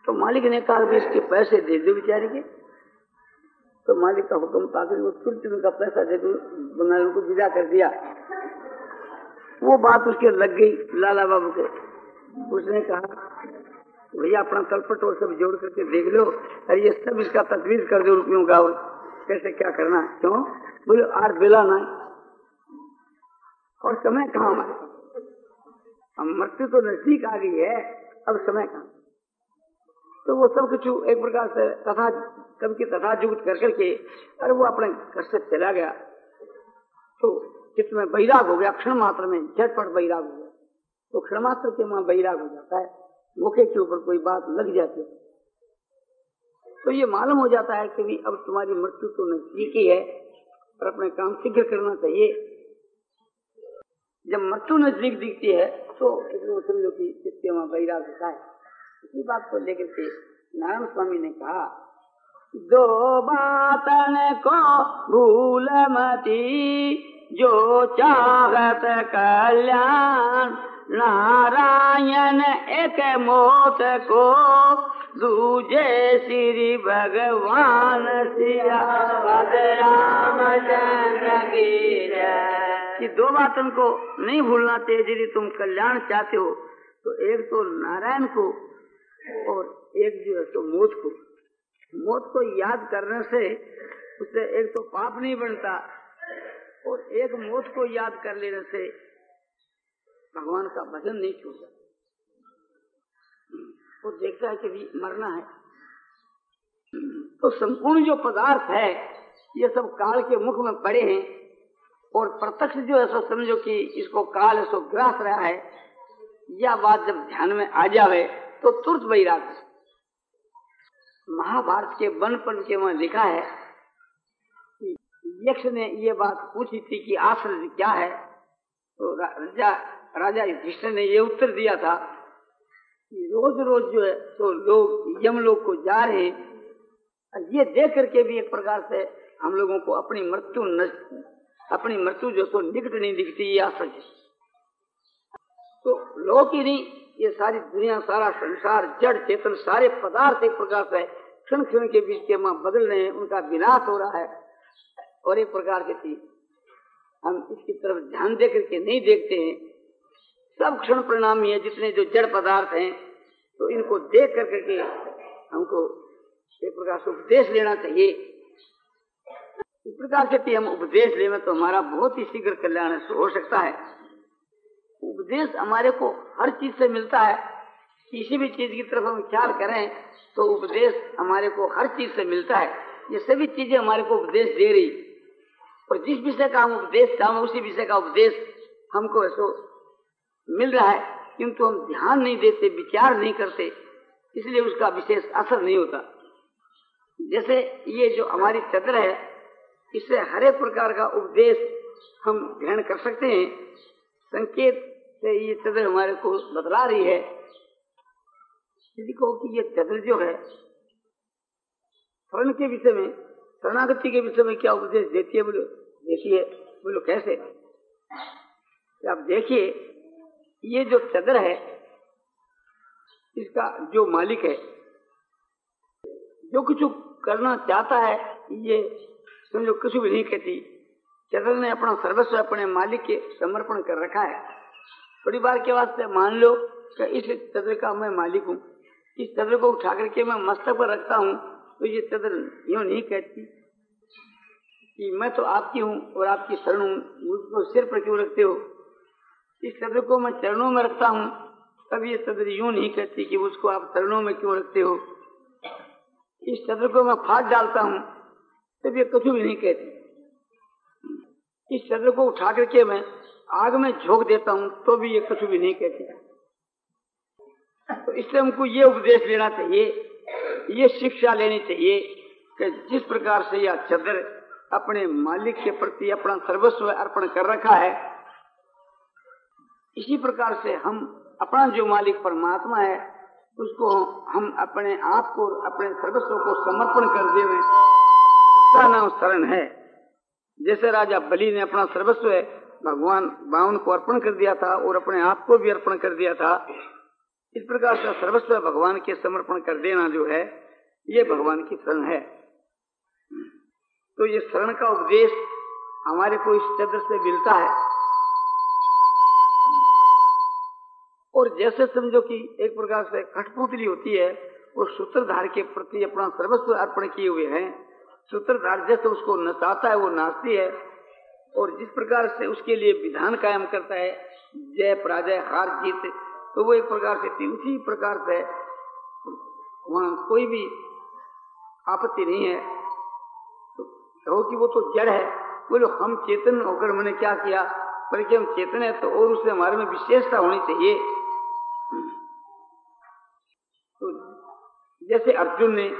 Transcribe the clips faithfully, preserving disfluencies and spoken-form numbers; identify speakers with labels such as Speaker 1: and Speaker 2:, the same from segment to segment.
Speaker 1: तो मालिक ने कहा कि इसके पैसे दे दो बेचारे के। तो मालिक का हुक्म पाकर वो तुरंत उनका पैसा दे दो, बंगाल को विदा कर दिया। वो बात उसके लग गई लाला बाबू के। उसने कहा भैया अपना तलपट और सब जोड़ करके देख लो, अरे ये सब इसका तजवीज कर दो रुपयों का, और कैसे क्या करना है। क्यों? बोले आठ बेला ना और समय कहाँ हमारे पास, हम मृत्यु तो नजदीक आ गई है, अब समय कहाँ। तो वो सब कुछ एक प्रकार से तथा कब की तथा जुगत कर करके अरे वो अपने घर से चला गया। तो जिसमें बैराग हो गया, क्षण मात्र में झटपट बैराग हो गया। तो क्षण मात्र के वहां बैराग हो जाता है, मौके के ऊपर कोई बात लग जाती है तो ये मालूम हो जाता है कि भी अब तुम्हारी मृत्यु तो नजदीक ही है और अपने काम शीघ्र करना चाहिए। जब मृत्यु नजदीक दिखती है तो समझो कि जिसके वहां बैराग होता है। इसी बात को लेकर के नारायण स्वामी ने कहा, दो बातन को भूल मती, जो चाहत कल्याण, नारायण एक मौत को, दूजे श्री भगवान सियावत रामचंद्र की जय। कि दो बातों को नहीं भूलना चाहिए यदि तुम कल्याण चाहते हो। तो एक तो नारायण को और एक जो है तो मौत को। मौत को याद करने से उससे एक तो पाप नहीं बनता और एक मौत को याद कर लेने से भगवान का भजन नहीं छूटता। वो देखता है कि भी मरना है। तो संपूर्ण जो पदार्थ है ये सब काल के मुख में पड़े हैं और प्रत्यक्ष जो है सो समझो कि इसको काल है सो ग्रास रहा है। यह बात जब ध्यान में आ जावे तो तुरंत वैराग। महाभारत के वनपन के वहां लिखा है कि यक्ष ने ये बात पूछी थी कि आश्रय क्या है। तो राजा राजा युधिष्ठिर ने ये उत्तर दिया था कि रोज रोज जो है तो लोग यमलोक को जा रहे हैं। ये देख करके भी एक प्रकार से हम लोगों को अपनी मृत्यु न, अपनी मृत्यु जो तो निकट नहीं दिखती, ये आश्चर्य। तो लोग ही नहीं, ये सारी दुनिया, सारा संसार, जड़ चेतन, सारे पदार्थ एक प्रकार से क्षण क्षण के बीच के मां बदल रहे हैं, उनका विनाश हो रहा है। और एक प्रकार के चीज हम इसकी तरफ ध्यान दे करके नहीं देखते हैं। सब क्षण परिणामी है जितने जो जड़ पदार्थ हैं। तो इनको देख कर करके हमको एक प्रकार से उपदेश लेना चाहिए। इस प्रकार से हम उपदेश लें तो हमारा बहुत ही शीघ्र कल्याण हो सकता है। उपदेश हमारे को हर चीज से मिलता है। किसी भी चीज की तरफ हम ख्याल करें तो उपदेश हमारे को हर चीज से मिलता है। ये सभी चीजें हमारे को उपदेश दे रही और जिस विषय का हम उपदेश चाहें उसी विषय का उपदेश हमको ऐसा मिल रहा है, किंतु हम ध्यान नहीं देते, विचार नहीं करते, इसलिए उसका विशेष असर नहीं होता। जैसे ये जो हमारी चद्र है, इससे हर एक प्रकार का उपदेश हम ग्रहण कर सकते हैं। संकेत से ये चद्र हमारे को बतला रही है। यदि कहो कि ये चद्र जो है शरण के विषय में, शरणागति के विषय में क्या उपदेश देती है? बोलो देखिए। बोलो कैसे? आप देखिए, ये जो चद्र है इसका जो मालिक है जो कुछ करना चाहता है ये समझो कुछ भी नहीं कहती। चद्र ने अपना सर्वस्व अपने मालिक के समर्पण कर रखा है। थोड़ी बार के वास्ते मान लो कि इस चद्र का मैं मालिक हूँ, इस चद्र को उठा करके मैं मस्तक पर रखता हूँ, तो ये चद्र यूं नहीं कहती कि मैं तो आपकी हूँ और आपकी शरण हूँ, मुझको सिर पर क्यों रखते हो। इस चद्र को मैं चरणों में रखता हूँ, तब ये चद्र यूं नहीं कहती कि उसको आप चरणों में क्यों रखते हो। इस चद्र को मैं फाड़ डालता हूँ, तब ये कुछ भी नहीं कहती। इस चद्र को उठा करके मैं आग में झोंक देता हूँ, तो भी ये कुछ भी नहीं कहती। तो इसलिए हमको ये उपदेश लेना चाहिए, ये शिक्षा लेनी चाहिए कि जिस प्रकार से यह चद्र अपने मालिक के प्रति अपना सर्वस्व अर्पण कर रखा है, इसी प्रकार से हम अपना जो मालिक परमात्मा है उसको हम अपने आप को, अपने सर्वस्व को समर्पण कर देवे, उसका नाम शरण है। जैसे राजा बलि ने अपना सर्वस्व भगवान बावन को अर्पण कर दिया था और अपने आप को भी अर्पण कर दिया था, इस प्रकार से सर्वस्व भगवान के समर्पण कर देना जो है ये भगवान की शरण है। तो ये शरण का उपदेश हमारे को इस चक्र से मिलता है। और जैसे समझो कि एक प्रकार से कठपुतली होती है, वो सूत्रधार के प्रति अपना सर्वस्व अर्पण किए हुए हैं। सूत्रधार जैसे उसको नचाता है वो नाचती है, और जिस प्रकार से उसके लिए विधान कायम करता है, जय पराजय हार जीत, तो वो एक प्रकार से थी। उसी प्रकार से वहां कोई भी आपत्ति नहीं है। तो कहो कि वो तो जड़ है, बोलो हम चेतन होकर मैंने क्या किया, बल्कि हम चेतन है तो और उससे हमारे में विशेषता होनी चाहिए। तो जैसे अर्जुन ने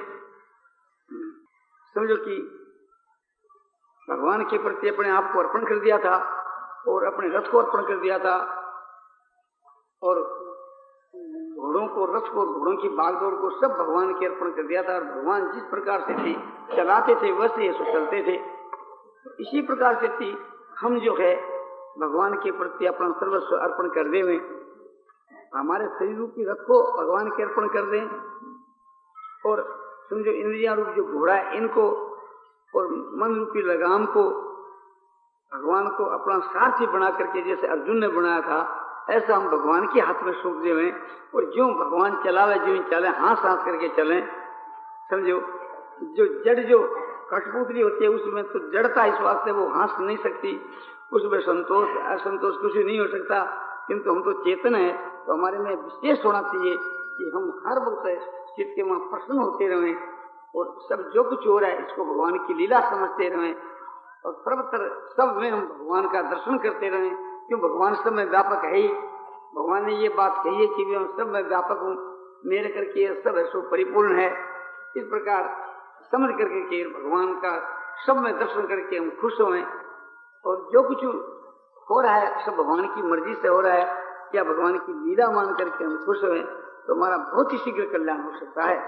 Speaker 1: समझो कि भगवान के प्रति अपने आप को अर्पण कर दिया था और अपने रथ को अर्पण कर दिया था, और घोड़ों को, रथ को, घोड़ों की बागडोर को सब भगवान के अर्पण कर दिया था। और भगवान जिस प्रकार से थी चलाते थे वैसे ये सब चलते थे। इसी प्रकार से थी हम जो है भगवान के प्रति अपना सर्वस्व अर्पण कर दे हुए, हमारे शरीर रूपी रथ को भगवान के अर्पण कर दें, और समझो इंद्रिया रूप जो घोड़ा है इनको और मन रूपी लगाम को भगवान को अपना सारथी बना करके जैसे अर्जुन ने बनाया था, ऐसा हम भगवान के हाथ में सौंप दें और जो भगवान चलावे जो चले, हाथ हाथ करके चलें। समझो जो जड़ जो कठपुतली होती है उसमें तो जड़ता इस वास्ते वो हंस नहीं सकती, उसमें संतोष असंतोष कुछ नहीं हो सकता। किंतु हम तो चेतन है, तो हमारे में विशेष होना चाहिए कि हम हर वक्त चित्त के वहां प्रसन्न होते रहें और सब जो कुछ हो रहा है इसको भगवान की लीला समझते रहें, और सर्वत्र सब में हम भगवान का दर्शन करते रहें। क्यों भगवान सब में व्यापक है ही। भगवान ने ये बात कही है कि मैं सब में व्यापक हूँ, मेरे करके सब है सो परिपूर्ण है। इस प्रकार समझ करके कि भगवान का सब में दर्शन करके हम खुश हों, और जो कुछ हो रहा है सब भगवान की मर्जी से हो रहा है, या भगवान की लीला मान करके हम खुश हों, तो हमारा बहुत ही शीघ्र कल्याण हो सकता है।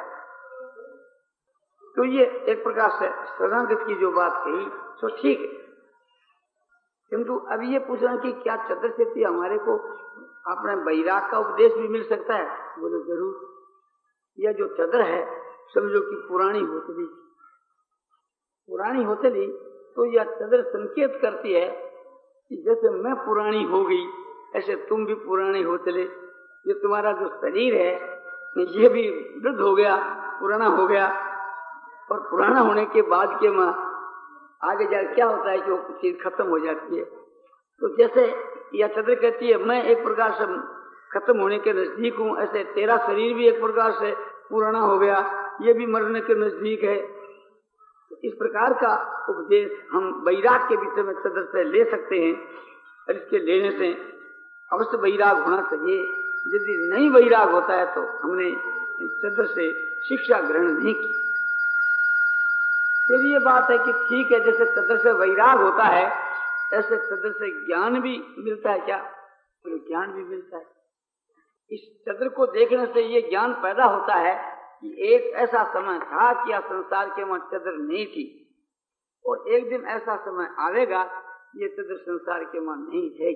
Speaker 1: तो ये एक प्रकार से शरणागत की जो बात कही तो ठीक है। किंतु अभी ये पूछना कि क्या चतुर से हमारे को अपने वैराग का उपदेश भी मिल सकता है? बोलो जरूर। यह जो चदर है समझो कि पुरानी होतली, पुरानी होतली तो यह चदर संकेत करती है कि जैसे मैं पुरानी हो गई ऐसे तुम भी पुराने होतले। ये तुम्हारा जो शरीर है ये भी वृद्ध हो गया, पुराना हो गया, और पुराना होने के बाद के मां आगे जाकर क्या होता है कि वो चीज खत्म हो जाती है। तो जैसे यह चंद्र कहती है मैं एक प्रकार से खत्म होने के नजदीक हूँ, ऐसे तेरा शरीर भी एक प्रकार से पुराना हो गया, ये भी मरने के नजदीक है। तो इस प्रकार का उपदेश हम वैराग के विषय में चंद्र से ले सकते हैं, और इसके लेने से अवश्य वैराग होना चाहिए। यदि नहीं वैराग होता है तो हमने चंद्र से शिक्षा ग्रहण नहीं की। फिर ये बात है कि ठीक है, जैसे चंद्र से वैराग होता है ऐसे चंद्र से ज्ञान भी मिलता है क्या? तो ज्ञान भी मिलता है। इस चंद्र को देखने से ये ज्ञान पैदा होता है कि एक ऐसा समय था कि यह संसार के वहां चंद्र नहीं थी, और एक दिन ऐसा समय आएगा ये चंद्र संसार के वहां नहीं है।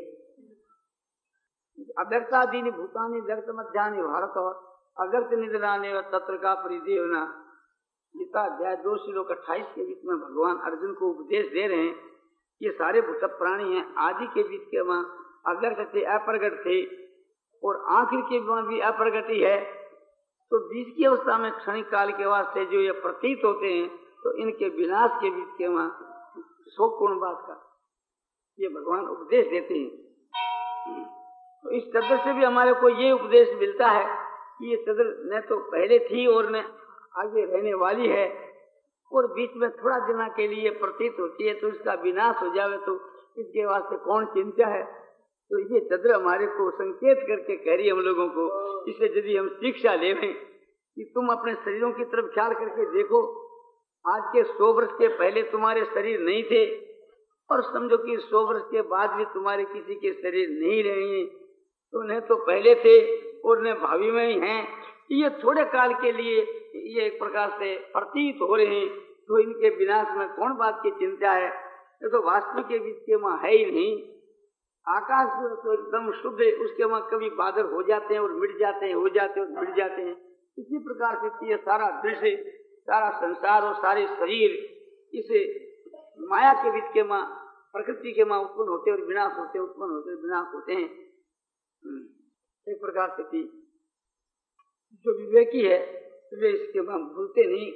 Speaker 1: अव्यक्तादीनि भूतानि व्यक्त मध्यानि भारत और अव्यक्त निधनाने व तत्र का परिदेवना। गीता अध्याय दो श्लोक अट्ठाईस के बीच में भगवान अर्जुन को उपदेश दे रहे हैं। ये सारे भूत प्राणी हैं, आदि के बीच के वहां अव्यक्त थे, अप्रगट थे, और आखिर के वहां भी अप्रगति है। तो बीच की अवस्था में क्षणिक काल के वास्ते जो ये प्रतीत होते हैं, तो इनके विनाश के बीच के वहां शोकपूर्ण बात का ये भगवान उपदेश देते हैं। तो इस चंद्र से भी हमारे को ये उपदेश मिलता है कि ये चंद्र न तो पहले थी और न आगे रहने वाली है, और बीच में थोड़ा दिना के लिए प्रतीत होती है, तो इसका विनाश हो जावे तो इसके वास्ते कौन चिंता है। तो ये चंद्र हमारे को संकेत करके कह रही है हम लोगों को। इससे यदि हम शिक्षा लेवें कि तुम अपने शरीरों की तरफ ख्याल करके देखो, आज के सौ वर्ष के पहले तुम्हारे शरीर नहीं थे, और समझो कि सौ वर्ष के बाद भी तुम्हारे किसी के शरीर नहीं रहेंगे, तो न तो पहले थे और न भावी में ही हैं। ये थोड़े काल के लिए ये एक प्रकार से प्रतीत हो रहे हैं, तो इनके विनाश में कौन बात की चिंता है? ये तो वास्तविक के बीच के वहां है ही नहीं। आकाश जो तो एकदम शुद्ध है, उसके वहां कभी बादल हो जाते हैं और मिट जाते हैं, हो जाते हैं और मिट जाते हैं। इसी प्रकार से ये सारा दृश्य, सारा संसार और सारे शरीर इसे माया के बीच के मां, प्रकृति के मां उत्पन्न होते और विनाश होते, उत्पन्न होते विनाश होते हैं। एक प्रकार से कि जो विवेकी है वे इसके मां भूलते नहीं।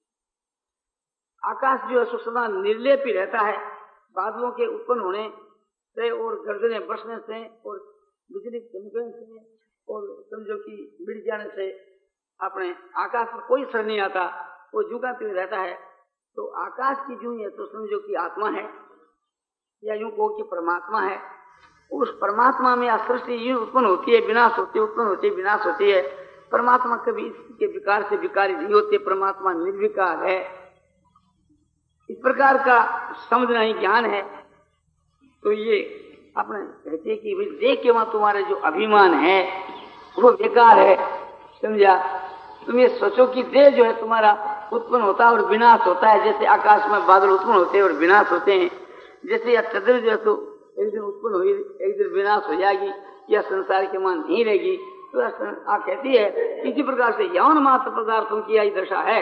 Speaker 1: आकाश जो है सदा निर्लेप ही रहता है, बादलों के उत्पन्न होने से और गर्जने बरसने से और बिजली चमकने से और समझो कि मिट जाने से अपने आकाश पर कोई असर नहीं आता, वो झुकाते हुए रहता है। तो आकाश की जो है तो समझो कि आत्मा है, या यूं कहो कि परमात्मा है। उस परमात्मा में सृष्टि यूं उत्पन्न होती है, विनाश होती है, उत्पन्न होती है, विनाश होती है। परमात्मा कभी इसके विकार से विकारी नहीं होते, परमात्मा निर्विकार है। इस प्रकार का समझना ही ज्ञान है। तो ये अपने कहते कि भाई देख के वहां तुम्हारे जो अभिमान है वो बेकार है, समझा। तुम ये सोचो कि देह जो है तुम्हारा उत्पन्न होता है और विनाश होता है, जैसे आकाश में बादल उत्पन्न होते हैं और विनाश होते हैं। जैसे यह चंद्र जो है तो एक दिन उत्पन्न हुई, एक दिन विनाश हो जाएगी, यह संसार के मान नहीं रहेगी। तो आप कहती है इसी प्रकार से यौन मात्र पदार्थों की यही दशा है।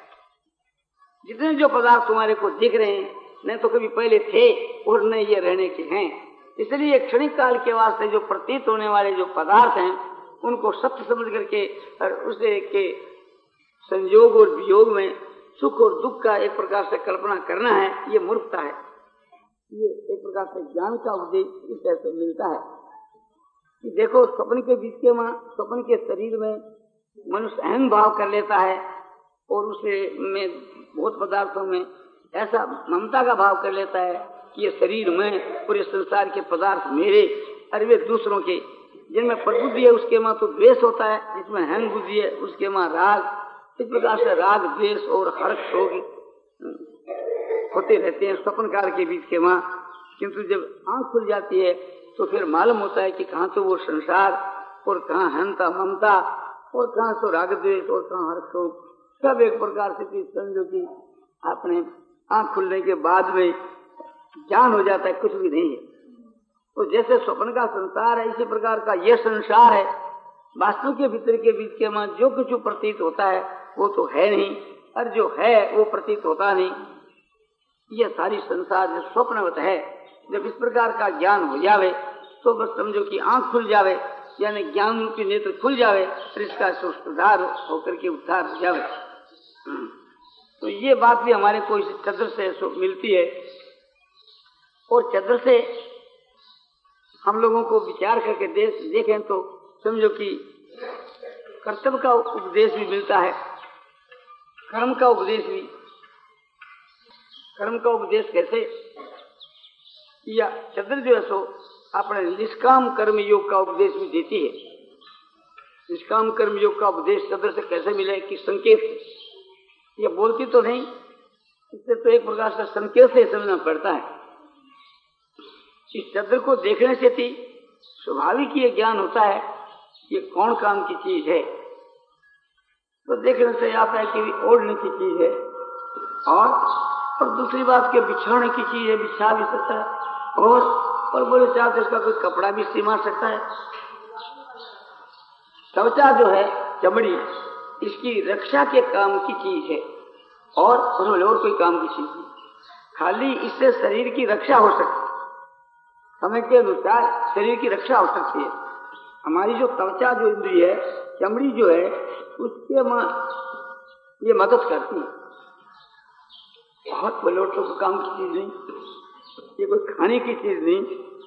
Speaker 1: जितने जो पदार्थ तुम्हारे को दिख रहे हैं न तो कभी पहले थे और न ये रहने के हैं। इसलिए क्षणिक काल के वास्ते जो प्रतीत होने वाले जो पदार्थ हैं उनको सत्य समझ करके और उसे के संयोग और वियोग में सुख और दुख का एक प्रकार से कल्पना करना है, ये मूर्खता है। ये एक प्रकार से ज्ञान का उपदेश इस तरह से मिलता है कि देखो स्वप्न के बीच के मां, स्वप्न के शरीर में मनुष्य अहम भाव कर लेता है और उसे में बहुत पदार्थों में ऐसा ममता का भाव कर लेता है कि ये शरीर में पूरे संसार के पदार्थ मेरे, अरे वे दूसरों के। जिनमें प्रबुद्धि है उसके मां तो द्वेष होता है, जिसमें हंग बुद्धि है उसके मां राग। इस प्रकार से राग, द्वेष और हर्ष शोक होते रहते हैं स्वप्न काल के बीच के मां। किंतु जब आंख खुल जाती है तो फिर मालूम होता है कि कहाँ तो वो संसार और कहाँ हंता ममता और कहाँ तो राग द्वेष और कहाँ हर्ष शोक। सब एक प्रकार से समझो कि अपने आंख खुलने के बाद में ज्ञान हो जाता है, कुछ भी नहीं है। तो जैसे स्वप्न का संसार है इसी प्रकार का यह संसार है। वास्तु के भीतर के बीच के मां जो कुछ प्रतीत होता है वो तो है नहीं, और जो है वो प्रतीत होता नहीं। यह सारी संसार जो स्वप्नवत है, जब इस प्रकार का ज्ञान हो जावे तो बस समझो कि आंख खुल जावे, यानी ज्ञान रूपी नेत्र खुल जावे, फिर इसका सुधार होकर के उद्धार हो जावे। तो ये बात भी हमारे को इस चंद्र से मिलती है। और चंद्र से हम लोगों को विचार करके देखें तो समझो कि कर्तव्य का उपदेश भी मिलता है, कर्म का उपदेश भी। कर्म का उपदेश कैसे? या चंद्र जो है सो अपने निष्काम कर्म योग का उपदेश भी देती है। निष्काम कर्म योग का उपदेश चंद्र से कैसे मिले कि संकेत, ये बोलती तो नहीं, इससे तो एक प्रकार से संकेत से समझना पड़ता है। इस चंद्र को देखने से भी स्वाभाविक ये ज्ञान होता है ये कौन काम की चीज है। तो देखने से आता है कि ओढ़ने की चीज है, और और दूसरी बात के बिछाने की चीज है, बिछा भी सकता है, और और बोले चाहते इसका कोई कपड़ा भी सीमा सकता है। त्वचा जो है चमड़ी, इसकी रक्षा के काम की चीज है, और और कोई काम की चीज नहीं। खाली इससे शरीर की रक्षा हो सकती है, समय के अनुसार शरीर की रक्षा हो सकती है। हमारी जो त्वचा जो इंद्रिय है, चमड़ी जो है, उसके मां ये मदद करती है। बहुत बलोटों को काम की चीज नहीं, ये कोई खाने की चीज नहीं।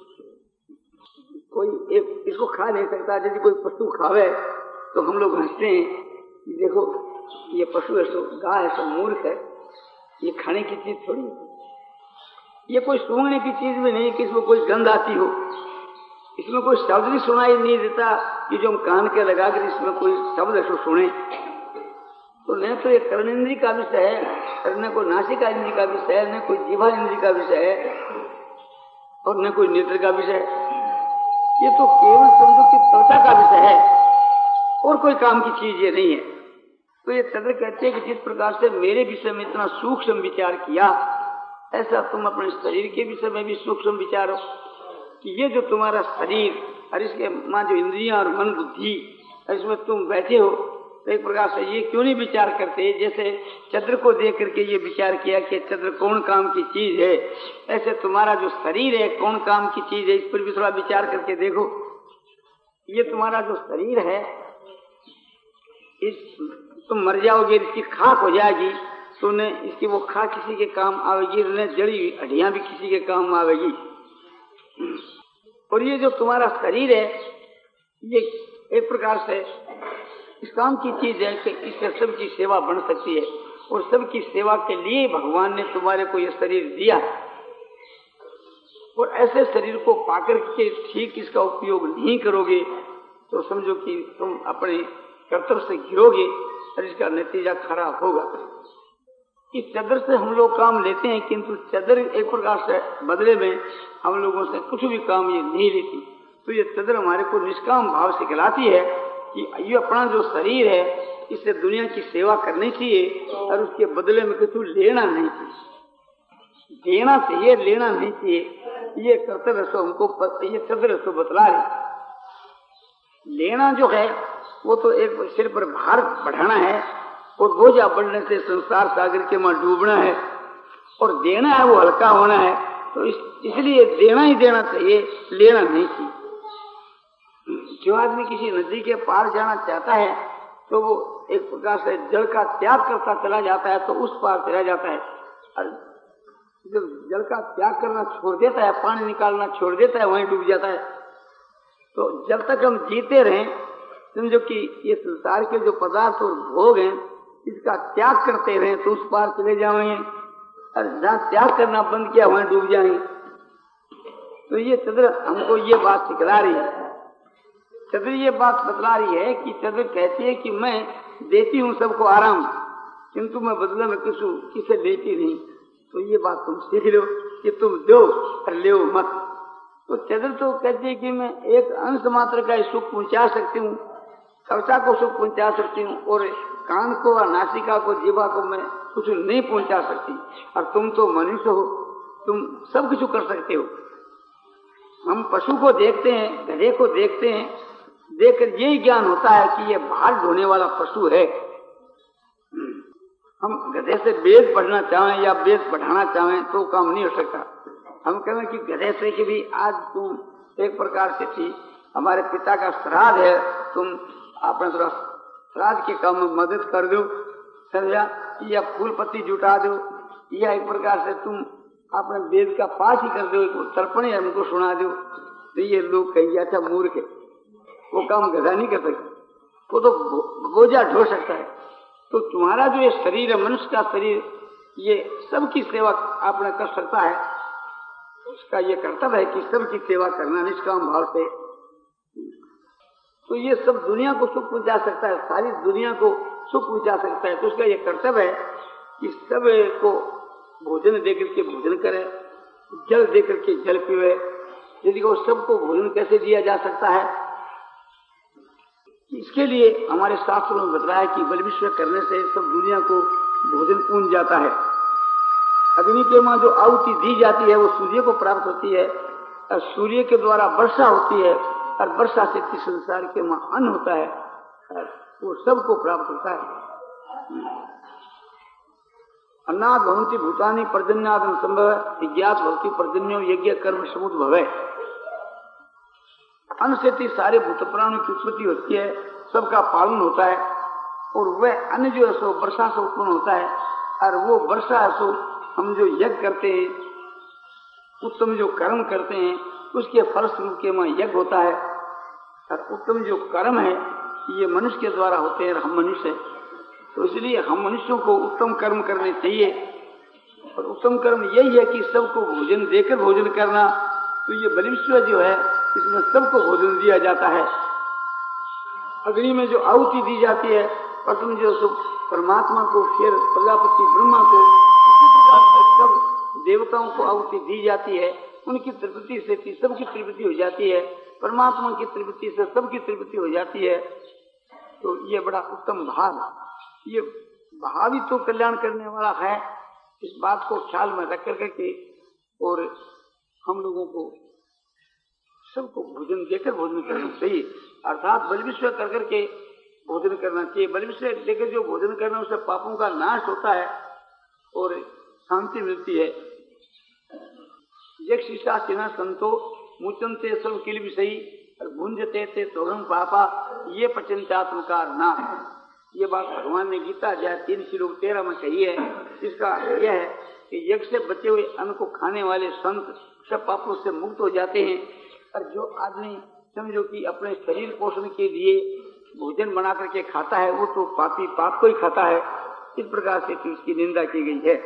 Speaker 1: कोई एक इसको खा नहीं सकता। यदि कोई पशु खावे तो हम लोग हंसते हैं कि देखो ये पशु है, सो गाय है, सो मूर्ख है, ये खाने की चीज थोड़ी है। ये कोई सूंघने की चीज भी नहीं कि इसमें कोई गंध आती हो, इसमें कोई शब्द भी सुनाई नहीं देता कि जो हम कान के लगा कर इसमें कोई शब्द ऐसा सुने। तो न तो ये कर्णेंद्री का विषय है, न कोई नासिका इंद्री का विषय है, न कोई जीवा इंद्री का विषय है, और न कोई नेत्र का विषय है। ये तो केवल समझो कि त्वचा का विषय है, और कोई काम की चीज ये नहीं है। तो ये चंद्र कहते हैं कि जिस प्रकार से मेरे विषय में इतना सूक्ष्म विचार किया, ऐसा तुम अपने शरीर के विषय में भी सूक्ष्म विचारो कि ये जो तुम्हारा शरीर और इसके माँ जो इंद्रियां और मन बुद्धि, इसमें तुम बैठे हो, तो एक प्रकार से ये क्यों नहीं विचार करते, जैसे चंद्र को देख करके ये विचार किया कि चंद्र कौन काम की चीज है, ऐसे तुम्हारा जो शरीर है कौन काम की चीज है, इस पर भी थोड़ा विचार करके देखो। ये तुम्हारा जो शरीर है, इस तुम मर जाओगे, इसकी खाक हो जाएगी, तो न इसकी वो खाक किसी के काम आवेगी, न जड़ी हड्डियां भी किसी के काम आवेगी। और ये जो तुम्हारा शरीर है, ये एक प्रकार से इस काम की चीज है कि इससे सबकी सेवा बन सकती है, और सबकी सेवा के लिए भगवान ने तुम्हारे को ये शरीर दिया। और ऐसे शरीर को पाकर के ठीक इसका उपयोग नहीं करोगे तो समझो कि तुम अपने कर्तव्य से गिरोगे और इसका नतीजा खराब होगा। इस चदर से हम लोग काम लेते हैं, किंतु चदर एक प्रकार से बदले में हम लोगों से कुछ भी काम ये नहीं लेती। तो ये चदर हमारे को निष्काम भाव से खिलाती है कि ये अपना जो शरीर है इससे दुनिया की सेवा करनी चाहिए और उसके बदले में कुछ लेना नहीं चाहिए, देना चाहिए, लेना नहीं चाहिए। ये कर्तव्य सो हमको ये चदर सो बतला रही। लेना जो है वो तो एक सिर पर भार बढ़ाना है और बोझा बढ़ने से संसार सागर के मां डूबना है, और देना है वो हल्का होना है। तो इस, इसलिए देना ही देना चाहिए, लेना नहीं चाहिए। जो आदमी किसी नदी के पार जाना चाहता है तो वो एक प्रकार से जल का त्याग करता चला जाता है, तो उस पार चला जाता है। और जब जल का त्याग करना छोड़ देता है, पानी निकालना छोड़ देता है, वहीं डूब जाता है। तो जब तक हम जीते रहें, समझो कि ये संसार के जो पदार्थ और भोग हैं इसका त्याग करते रहें तो उस पार चले जाएंगे, और जहाँ त्याग करना बंद किया वहीं डूब जाएंगे। तो ये चंद्र हमको ये बात सिखला रही है। चंद्र ये बात बतला रही है कि चंद्र कहती है कि मैं देती हूँ सबको आराम, किंतु मैं बदले में किसी किसे लेती नहीं। तो ये बात तुम सीख लो कि तुम दो और ले मत। तो चंद्र तो कहती है कि मैं एक अंश मात्र का सुख पहुंचा सकती हूँ, त्वचा को सुख पहुंचा सकती हूँ, और कान को और नासिका को, जीवा को मैं कुछ नहीं पहुंचा सकती। और तुम तो मनुष्य हो, तुम सब कुछ कर सकते हो। हम पशु को देखते हैं, गधे को देखते हैं, देखकर यही ज्ञान होता है कि ये भार ढोने वाला पशु है। हम गधे से वेद पढ़ना चाहें या वेद बढ़ाना चाहें तो काम नहीं हो सकता। हम कहें कि गधे से कि भी आज तुम एक प्रकार से थी, हमारे पिता का श्राद्ध है, तुम अपना थोड़ा श्राद्ध के काम में मदद कर दो, समझा, या फूल पत्ती जुटा दो, या एक प्रकार से तुम अपने वेद का पाठ ही कर दो, तर्पण हमको सुना दो। तो ये लोग कहिए अच्छा मूर्ख है, वो काम गधा नहीं कर सकता, वो तो बोझा ढो सकता है। तो तुम्हारा जो ये शरीर है, मनुष्य का शरीर, ये सबकी सेवा आपने कर सकता है। उसका ये कर्तव्य है कि सबकी सेवा करना निष्काम भाव से। तो ये सब दुनिया को सुख पहुंचा सकता है, सारी दुनिया को सुख पहुंचा सकता है। तो उसका ये कर्तव्य है कि सब को भोजन देकर के भोजन करे, जल देकर के जल पीवे। यदि वो सबको भोजन कैसे दिया जा सकता है, इसके लिए हमारे शास्त्रों में बताया कि बल विश्व करने से सब दुनिया को भोजन पूर्ण जाता है। अग्नि के मां जो आहुति दी जाती है वो सूर्य को प्राप्त होती है, और सूर्य के द्वारा वर्षा होती है, और वर्षा से संसार के मां अन्न होता है, और वो सबको प्राप्त होता है। अन्नाद भवन्ति भूतानि पर्जन्यादं संभव विज्ञात भवति पर्जन्यो यज्ञ कर्म समुद्भवे। अन्न से सारे भूत प्राणों की उत्पत्ति होती है, सबका पालन होता है, और वह अन्न जो है सो वर्षा से उत्पन्न होता है। और वो वर्षा है सो हम जो यज्ञ करते हैं, उत्तम जो कर्म करते हैं, उसके फलस्वरूप के में यज्ञ होता है। और उत्तम जो कर्म है ये मनुष्य के द्वारा होते हैं, हम मनुष्य हैं, तो इसलिए हम मनुष्यों को उत्तम कर्म करने चाहिए। और उत्तम कर्म यही है कि सबको भोजन देकर भोजन करना। तो ये बलिविश्व जो है इसमें सबको भोजन दिया जाता है। अग्नि में जो आहुति दी जाती है, प्रथम जो सब परमात्मा को, फिर प्रजापति ब्रह्मा को, सब देवताओं को आहुति दी जाती है। उनकी तृप्ति से सबकी तृप्ति हो जाती है, परमात्मा की तृप्ति से सबकी तृप्ति हो जाती है। तो ये बड़ा उत्तम भाव, ये भाव ही तो कल्याण करने वाला है। इस बात को ख्याल में रख करके और हम लोगों को सबको भोजन देकर भोजन करना चाहिए, अर्थात बल विश्व कर करके भोजन करना चाहिए। बल विश्व देकर जो भोजन करना उससे पापों का नाश होता है और शांति मिलती है। एक शिशा चिन्ह संतो मुचनते सब किल विषयी और भुंजते थे तोरम पापा ये पचंतात्मकार ना। ये बात भगवान ने गीता अध्याय तीन श्लोक तेरह में कही है। इसका यह है कि यज्ञ से बचे हुए अन्न को खाने वाले संत सब पापों से मुक्त हो जाते हैं। और जो आदमी समझो कि अपने शरीर पोषण के लिए भोजन बना करके खाता है वो तो पापी पाप को ही खाता है। इस प्रकार से उसकी निंदा की गई है।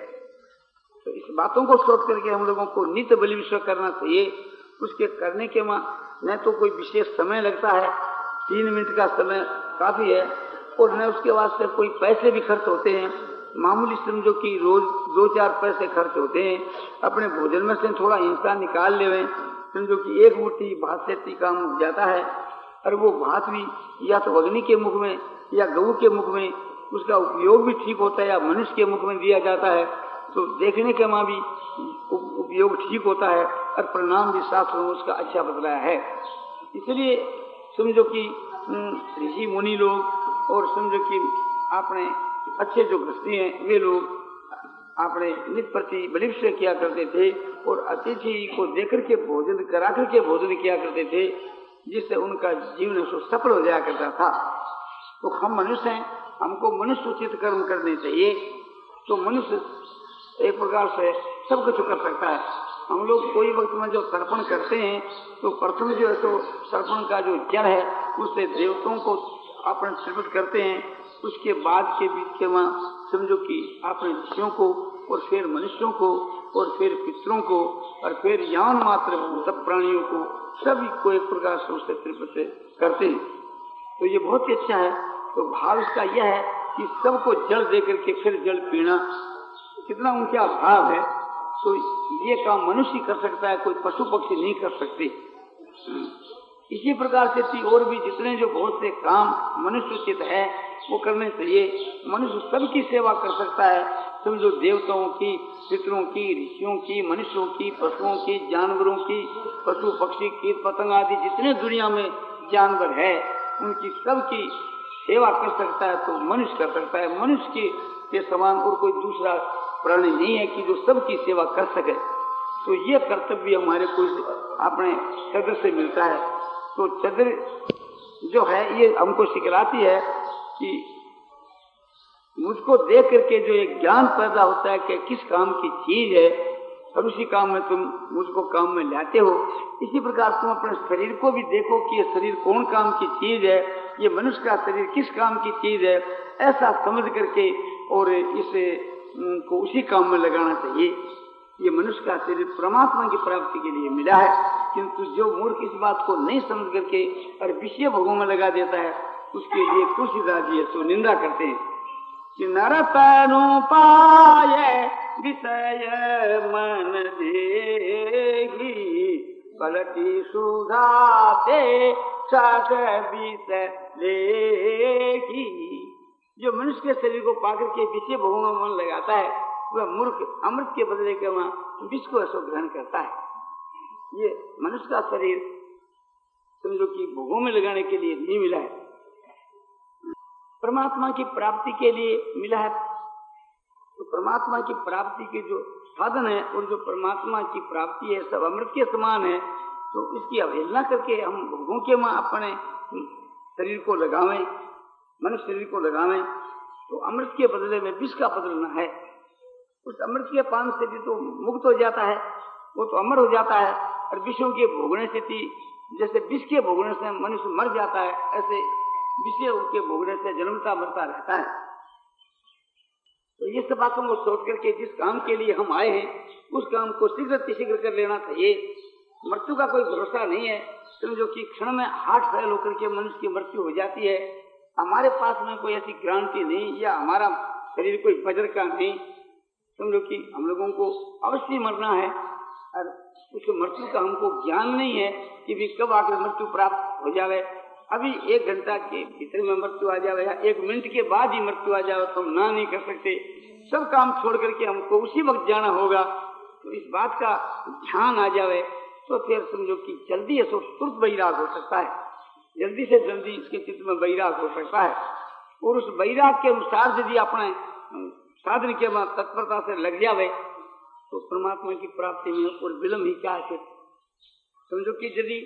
Speaker 1: तो इस बातों को सोच करके हम लोगों को नित्य बलि विश्व करना चाहिए। उसके करने के मां न तो कोई विशेष समय लगता है, तीन मिनट का समय काफी है, और न उसके वास्ते कोई पैसे भी खर्च होते हैं। मामूली समझो कि रोज दो चार पैसे खर्च होते हैं। अपने भोजन में से थोड़ा हिस्सा निकाल ले, समझो कि एक मुट्ठी भात से काम हो जाता है। और वो भात भी या तो अग्नि के मुख में या गऊ के मुख में उसका उपयोग भी ठीक होता है, या मनुष्य के मुख में दिया जाता है तो देखने के मां भी उपयोग ठीक होता है और परिणाम भी शास्त्रों में उसका अच्छा बतलाया है। इसलिए समझो कि ऋषि मुनि लोग और समझो कि अपने अच्छे जो गृहस्थी हैं वे लोग अपने नित्य प्रति बलि विश्व किया करते थे और अतिथि को देकर के भोजन करा करके भोजन किया करते थे, जिससे उनका जीवन सफल हो जाया करता था। तो हम मनुष्य हैं, हमको मनुष्य उचित कर्म करने चाहिए। तो मनुष्य एक प्रकार से सब कुछ कर सकता है। हम लोग कोई वक्त में जो तर्पण करते हैं तो प्रथम जो है तो तर्पण का जो जल है उससे देवताओं को अपने तर्पित करते हैं। उसके बाद के बीच के वहाँ समझो कि अपने ऋषियों को और फिर मनुष्यों को और फिर पितरों को और फिर यान मात्र सब प्राणियों को सभी को एक प्रकार से उससे तर्पित करते हैं। तो ये बहुत ही अच्छा है। तो भाव इसका यह है कि सबको जल दे करके फिर जल पीना, कितना उनका भाव है। तो ये काम मनुष्य कर सकता है, कोई पशु पक्षी नहीं कर सकते। इसी प्रकार से और भी जितने जो बहुत से काम मनुष्य उचित है वो करने चाहिए। मनुष्य सबकी सेवा कर सकता है, समझो देवताओं की, पितरों की, ऋषियों की, मनुष्यों की, पशुओं की, जानवरों की, पशु पक्षी कीट पतंग आदि जितने दुनिया में जानवर है उनकी सबकी सेवा कर सकता है। तो मनुष्य कर सकता है। मनुष्य के, के समान और कोई दूसरा प्राणी नहीं है कि जो सबकी सेवा कर सके। तो ये कर्तव्य हमारे को अपने चद्र से मिलता है। तो चद्र जो है ये हमको सिखलाती है कि मुझको देख करके जो एक ज्ञान पैदा होता है कि किस काम की चीज है और उसी काम में तुम मुझको काम में लाते हो। इसी प्रकार तुम अपने शरीर को भी देखो कि ये शरीर कौन काम की चीज है, ये मनुष्य का शरीर किस काम की चीज है, ऐसा समझ करके और इसे को उसी काम में लगाना चाहिए। ये मनुष्य का शरीर परमात्मा की प्राप्ति के लिए मिला है, किंतु जो मूर्ख इस बात को नहीं समझ करके और विषय भोगों में लगा देता है उसके लिए तुलसीदास जी तो निंदा करते हैं कि नरतनु पाए विषय मन देगी पलटी सुधाते साक विष लेगी। जो मनुष्य के शरीर को पाकर के विषय भोगों में मन लगाता है वह मूर्ख अमृत के बदले के वहां विष को ऐसा ग्रहण करता है। ये मनुष्य का शरीर समझो कि भोगों में लगाने के लिए नहीं मिला है, परमात्मा की प्राप्ति के लिए मिला है। तो परमात्मा की प्राप्ति के जो साधन है और जो परमात्मा की प्राप्ति है सब अमृत के समान है। तो इसकी अवहेलना करके हम भोगों के मां अपने शरीर को लगावें, मनुष्य शरीर को लगावें तो अमृत के बदले में विष का बदलना है। उस अमृत के पान से भी तो मुक्त हो जाता है, वो तो अमर हो जाता है। और विषयों के भोगने से थी जैसे विष के भोगने से मनुष्य मर जाता है, ऐसे विषय के भोगने से जन्मता मरता रहता है। तो ये सब बातों को सोच करके जिस काम के लिए हम आए हैं उस काम को शीघ्र शीघ्र कर लेना चाहिए। मृत्यु का कोई भरोसा नहीं है, समझो कि क्षण में हार्ट फेल होकर के मनुष्य की मृत्यु हो जाती है। हमारे पास में कोई ऐसी गारंटी नहीं या हमारा शरीर कोई वज्र का नहीं, समझो कि हम लोगों को अवश्य मरना है और उस मृत्यु का हमको ज्ञान नहीं है कि भी कब आकर मृत्यु प्राप्त हो जाए। अभी एक घंटा के भीतर में मृत्यु आ जाए या एक मिनट के बाद ही मृत्यु आ जाए तो हम ना नहीं कर सकते। सब काम छोड़ करके हमको उसी वक्त जाना होगा। तो इस बात का ध्यान आ जाए तो फिर समझो कि जल्दी ऐसा तुरंत वैराग हो सकता है, जल्दी से जल्दी इसके चित्त में वैराग हो सकता है। और उस वैराग के अनुसार यदि अपने साधन के बाद तत्परता से लग जावे तो परमात्मा की प्राप्ति में और विलंब ही क्या है। समझो कि यदि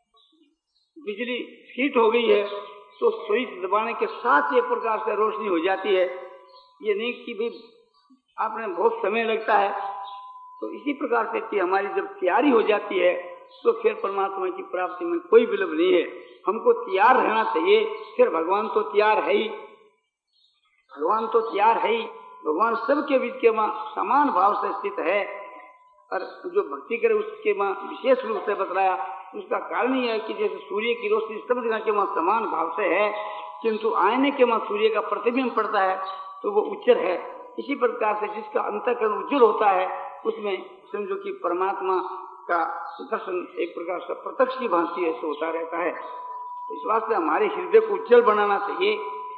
Speaker 1: बिजली हीट हो गई है तो स्विच दबाने के साथ एक प्रकार से रोशनी हो जाती है, ये नहीं कि भाई आपने बहुत समय लगता है। तो इसी प्रकार से कि हमारी जब तैयारी हो जाती है तो फिर परमात्मा की प्राप्ति में कोई विलंब नहीं है। हमको तैयार रहना चाहिए। फिर भगवान तो तैयार है ही, भगवान तो तैयार है ही। भगवान सबके बीच के मां समान भाव से स्थित है। और जो भक्ति करे उसके मां विशेष रूप से बतलाया, उसका कारण यह है कि जैसे सूर्य की रोशनी सब जगह के मां समान भाव से है, किंतु आईने के मां सूर्य का प्रतिबिंब पड़ता है तो वो उज्जवल है। इसी प्रकार से जिसका अंतःकरण उज्जवल होता है उसमें समझो कि परमात्मा का दर्शन एक प्रकार से प्रत्यक्ष की भांति ऐसे होता रहता है। इस वास्ते हमारे हृदय को उज्जवल बनाना चाहिए।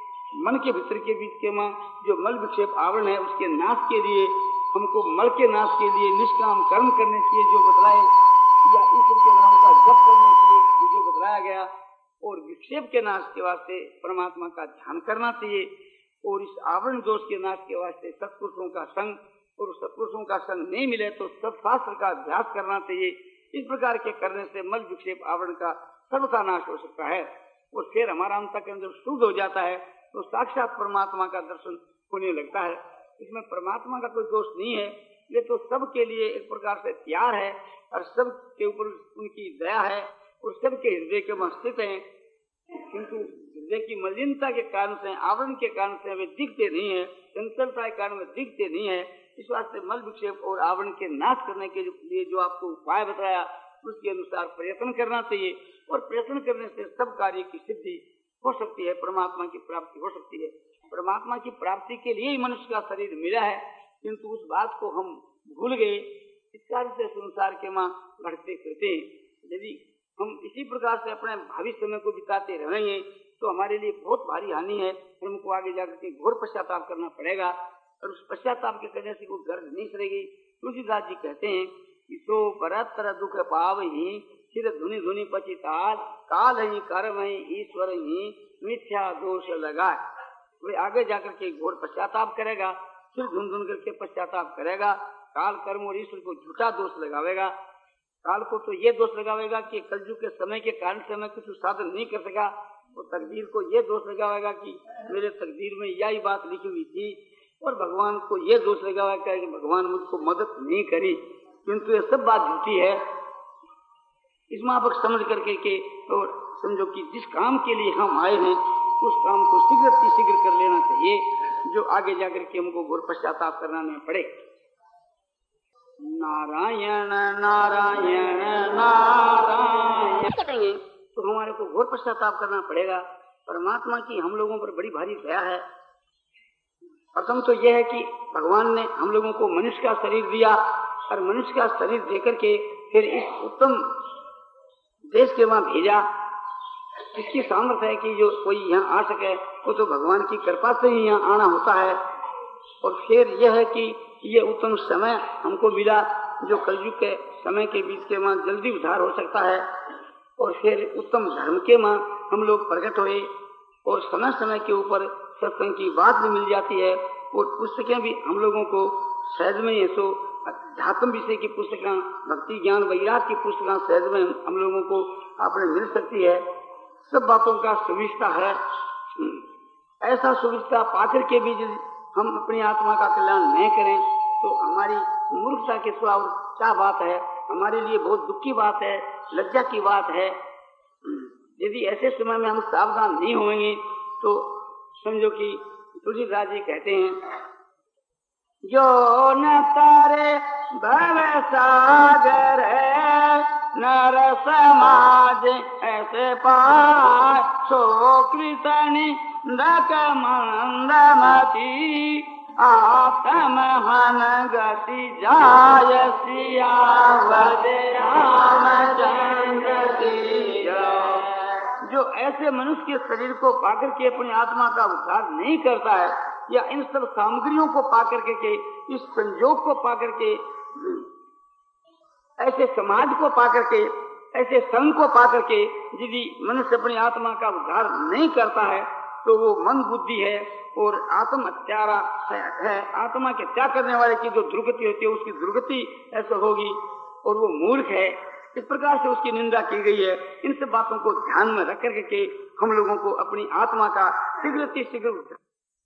Speaker 1: मन के भीतर के बीच के मां जो मल विक्षेप आवरण है उसके नाश के लिए हमको मल के नाश के लिए निष्काम कर्म करने चाहिए जो बतलाए, या ईश्वर के नाम का जप करने चाहिए जो बतलाया गया, और विक्षेप के नाश के वास्ते परमात्मा का ध्यान करना चाहिए, और इस आवरण दोष के नाश के वास्ते सत्पुरुषों का संग, और सत्पुरुषों का संग नहीं मिले तो सत्शास्त्र का अभ्यास करना चाहिए। इस प्रकार के करने से मल विक्षेप आवरण का सर्वथा नाश हो सकता है, और फिर हमारा अंतःकरण जब शुद्ध हो जाता है तो साक्षात परमात्मा का दर्शन होने लगता है। इसमें परमात्मा का कोई दोष नहीं है, ये तो सबके लिए एक प्रकार से तैयार है और सब के ऊपर उनकी दया है और सबके हृदय के में स्थित है, किंतु हृदय की मलिनता के कारण से, आवरण के कारण से वे दिखते नहीं है, चंचलता के कारण वे दिखते नहीं है। इस वास्ते मल विक्षेप और आवरण के नाश करने के लिए जो आपको उपाय बताया उसके अनुसार प्रयत्न करना चाहिए, और प्रयत्न करने से सब कार्य की सिद्धि हो सकती है, परमात्मा की प्राप्ति हो सकती है। परमात्मा की प्राप्ति के लिए ही मनुष्य का शरीर मिला है, किंतु उस बात को हम भूल गए। इस कारण से संसार के मां भटकते फिरते हैं। यदि हम इसी प्रकार से अपने भावी समय को बिताते रहेंगे तो हमारे लिए बहुत भारी हानि है। हमको आगे जाकर के घोर पश्चाताप करना पड़ेगा, और उस पश्चाताप के करने से कोई गर्ज नहीं करेगी। तुलसीदास जी कहते हैं कि सो बरतर दुख पाव ही सिर धुनि धुनि पचिताल, काल ही कर्म ही ईश्वर ही मिथ्या दोष लगाए। वे आगे जाकर के घोर पश्चाताप करेगा, सिर धुन धुन करके पश्चाताप करेगा, काल कर्म और ईश्वर को झूठा दोष लगावेगा। काल को तो ये दोष लगावेगा कि कलयुग के समय के कारण से मैं कुछ साधन नहीं कर सका, तो तकदीर को ये दोष लगावेगा कि मेरे तकदीर में यही बात लिखी हुई थी, और भगवान को ये दोष लगावेगा कि भगवान मुझको मदद नहीं करी। किंतु ये सब बात झूठी है। इसमें आप समझ करके के और समझो कि जिस काम के लिए हम आए हैं उस काम को शीघ्र शीघ्र कर लेना चाहिए, जो आगे जाकर के हमको घोर पश्चाताप करना नहीं पड़े। नारायण नारायण नारायण करेंगे तो हमारे को घोर पश्चाताप करना पड़ेगा। परमात्मा की हम लोगों पर बड़ी भारी दया है। प्रथम तो यह है कि भगवान ने हम लोगों को मनुष्य का शरीर दिया, और मनुष्य का शरीर देकर के फिर इस उत्तम देश के वहां भेजा। इसकी सामर्थ्य है कि जो कोई यहाँ आ सके वो तो भगवान की कृपा से ही यहाँ आना होता है। और फिर यह है कि ये उत्तम समय हमको मिला, जो कलयुग के समय के बीच के वहां जल्दी उद्धार हो सकता है। और फिर उत्तम धर्म के वहां हम लोग प्रकट हुए, और समय समय के ऊपर सत्संग की बात भी मिल जाती है, और पुस्तकें भी हम लोगों को सहज में ये सो अध्यात्म विषय की पुस्तकें, भक्ति ज्ञान वैराग की पुस्तकें सहज में हम लोगों को आपने मिल सकती है। सब बातों का सुविस्ता है। ऐसा सुविस्ता पाकर के भी यदि हम अपनी आत्मा का कल्याण नहीं करें तो हमारी मूर्खता के सिवा और क्या बात है। हमारे लिए बहुत दुख की बात है, लज्जा की बात है। यदि ऐसे समय में हम सावधान नहीं होंगे तो समझो कि तुलसीदास जी कहते हैं, जो न तारे भव सागर है नर समाज ऐसे पाए, सो कृतनि दक मंदमती आत्म हन गति जाय सियावर रामचंद्र की जय। जो ऐसे मनुष्य के शरीर को पाकर के अपनी आत्मा का उद्धार नहीं करता है, या इन सब सामग्रियों को पाकर के, इस संयोग को पाकर के ऐसे समाज को पाकर के, ऐसे संघ को पाकर के यदि मनुष्य अपनी आत्मा का उद्धार नहीं करता है तो वो मन बुद्धि है और आत्म हत्यारा है, है। आत्मा के त्याग करने वाले की जो दुर्गति होती है उसकी दुर्गति ऐसा होगी और वो मूर्ख है। इस प्रकार से उसकी निंदा की गई है। इन सब बातों को ध्यान में रख करके हम लोगों को अपनी आत्मा का शीघ्र शीघ्र